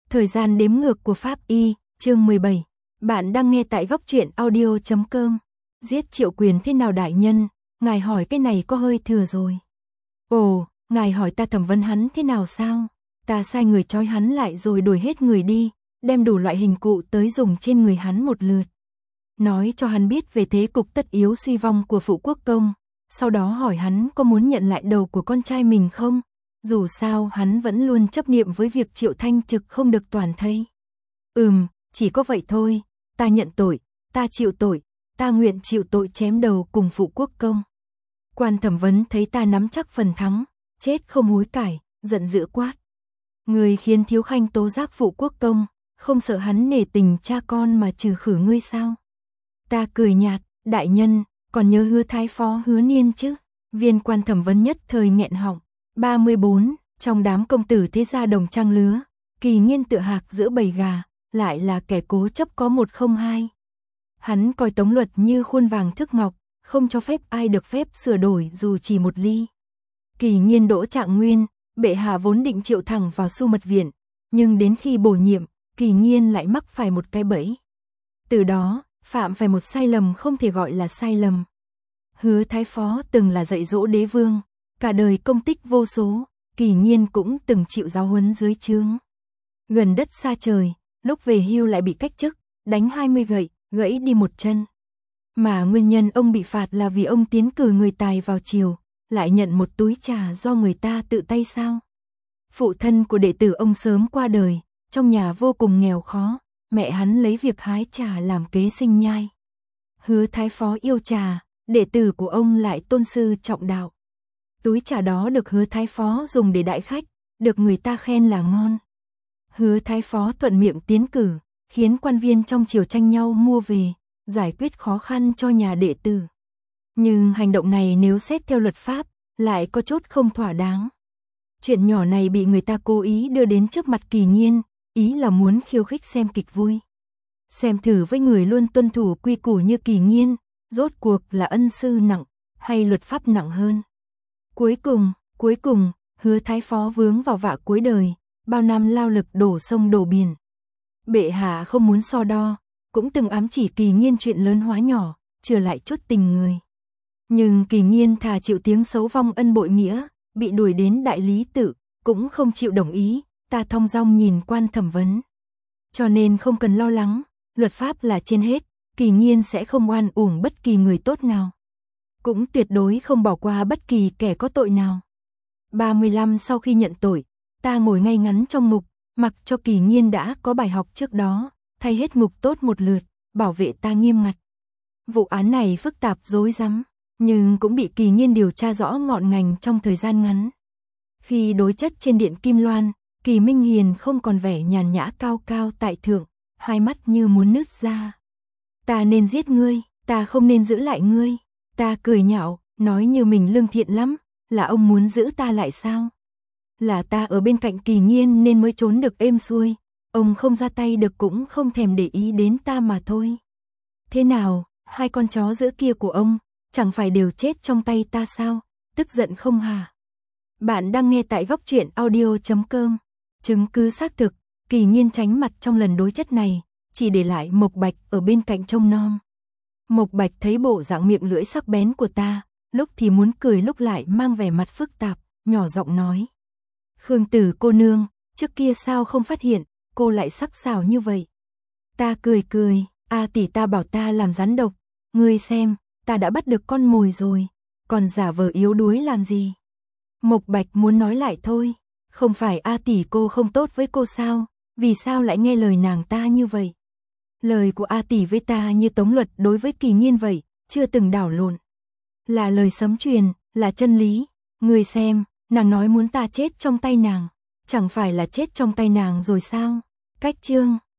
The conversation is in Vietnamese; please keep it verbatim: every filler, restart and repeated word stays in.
Thời gian đếm ngược của Pháp Y, chương mười bảy. Bạn đang nghe tại góc truyện audio chấm com. Giết Triệu Quyền thế nào đại nhân? Ngài hỏi cái này có hơi thừa rồi. Ồ, ngài hỏi ta thẩm vấn hắn thế nào sao? Ta sai người trói hắn lại rồi đuổi hết người đi, đem đủ loại hình cụ tới dùng trên người hắn một lượt. Nói cho hắn biết về thế cục tất yếu suy vong của Phụ Quốc Công, sau đó hỏi hắn có muốn nhận lại đầu của con trai mình không? Dù sao hắn vẫn luôn chấp niệm với việc Triệu Thanh Trực không được toàn thây. Ừm, chỉ có vậy thôi, ta nhận tội, ta chịu tội, ta nguyện chịu tội chém đầu cùng Phụ Quốc Công. Quan thẩm vấn thấy ta nắm chắc phần thắng, chết không hối cải, giận dữ quát. Người khiến Thiếu Khanh tố giác Phụ Quốc Công, không sợ hắn nể tình cha con mà trừ khử ngươi sao? Ta cười nhạt, đại nhân, còn nhớ Hứa Thái Phó Hứa Niên chứ? Viên quan thẩm vấn nhất thời nghẹn họng. ba mươi bốn, trong đám công tử thế gia đồng trang lứa, Kỳ Nghiên tựa hạc giữa bầy gà, lại là kẻ cố chấp có một không hai. Hắn coi Tống Luật như khuôn vàng thước ngọc, không cho phép ai được phép sửa đổi dù chỉ một ly. Kỳ Nghiên đỗ Trạng Nguyên, bệ hạ vốn định triệu thẳng vào Su Mật Viện, nhưng đến khi bổ nhiệm, Kỳ Nghiên lại mắc phải một cái bẫy. Từ đó, phạm phải một sai lầm không thể gọi là sai lầm. Hứa Thái Phó từng là dạy dỗ đế vương, cả đời công tích vô số, Kỳ Nghiên cũng từng chịu giáo huấn dưới trướng. Gần đất xa trời, lúc về hưu lại bị cách chức, đánh hai mươi gậy, gãy đi một chân. Mà nguyên nhân ông bị phạt là vì ông tiến cử người tài vào triều, lại nhận một túi trà do người ta tự tay sao. Phụ thân của đệ tử ông sớm qua đời, trong nhà vô cùng nghèo khó, mẹ hắn lấy việc hái trà làm kế sinh nhai. Hứa Thái Phó yêu trà, đệ tử của ông lại tôn sư trọng đạo. Túi trà đó được Hứa Thái Phó dùng để đãi khách, được người ta khen là ngon. Hứa Thái Phó thuận miệng tiến cử, khiến quan viên trong triều tranh nhau mua về, giải quyết khó khăn cho nhà đệ tử. Nhưng hành động này nếu xét theo luật pháp, lại có chút không thỏa đáng. Chuyện nhỏ này bị người ta cố ý đưa đến trước mặt Kỳ Nghiên, ý là muốn khiêu khích xem kịch vui. Xem thử với người luôn tuân thủ quy củ như Kỳ Nghiên, rốt cuộc là ân sư nặng, hay luật pháp nặng hơn. Cuối cùng, cuối cùng, Hứa Thái Phó vướng vào vạ cuối đời, bao năm lao lực đổ sông đổ biển. Bệ hạ không muốn so đo, cũng từng ám chỉ Kỳ Nghiên chuyện lớn hóa nhỏ, trừ lại chút tình người. Nhưng Kỳ Nghiên thà chịu tiếng xấu vong ân bội nghĩa, bị đuổi đến đại lý tự, cũng không chịu đồng ý, ta thong dong nhìn quan thẩm vấn. Cho nên không cần lo lắng, luật pháp là trên hết, Kỳ Nghiên sẽ không oan uổng bất kỳ người tốt nào. Cũng tuyệt đối không bỏ qua bất kỳ kẻ có tội nào. ba mươi lăm sau khi nhận tội, ta ngồi ngay ngắn trong ngục, mặc cho Kỳ Nghiên đã có bài học trước đó, thay hết ngục tốt một lượt, bảo vệ ta nghiêm ngặt. Vụ án này phức tạp rối rắm, nhưng cũng bị Kỳ Nghiên điều tra rõ ngọn ngành trong thời gian ngắn. Khi đối chất trên điện Kim Loan, Kỳ Minh Hiền không còn vẻ nhàn nhã cao cao tại thượng, hai mắt như muốn nứt ra. Ta nên giết ngươi, ta không nên giữ lại ngươi. Ta cười nhạo, nói như mình lương thiện lắm, là ông muốn giữ ta lại sao? Là ta ở bên cạnh Kỳ Nghiên nên mới trốn được êm xuôi, ông không ra tay được cũng không thèm để ý đến ta mà thôi. Thế nào, hai con chó giữa kia của ông, chẳng phải đều chết trong tay ta sao? Tức giận không hả? Bạn đang nghe tại góc truyện audio chấm com. Chứng cứ xác thực, Kỳ Nghiên tránh mặt trong lần đối chất này, chỉ để lại Mộc Bạch ở bên cạnh trông nom. Mộc Bạch thấy bộ dạng miệng lưỡi sắc bén của ta, lúc thì muốn cười lúc lại mang vẻ mặt phức tạp, nhỏ giọng nói. Khương Tử cô nương, trước kia sao không phát hiện, cô lại sắc sảo như vậy. Ta cười cười, a tỷ ta bảo ta làm rắn độc, ngươi xem, ta đã bắt được con mồi rồi, còn giả vờ yếu đuối làm gì. Mộc Bạch muốn nói lại thôi, không phải a tỷ cô không tốt với cô sao, vì sao lại nghe lời nàng ta như vậy. Lời của A tỷ với ta như Tống Luật đối với Kỳ Nghiên vậy, chưa từng đảo lộn. Là lời sấm truyền, là chân lý. Ngươi xem, nàng nói muốn ta chết trong tay nàng, chẳng phải là chết trong tay nàng rồi sao? Cách chương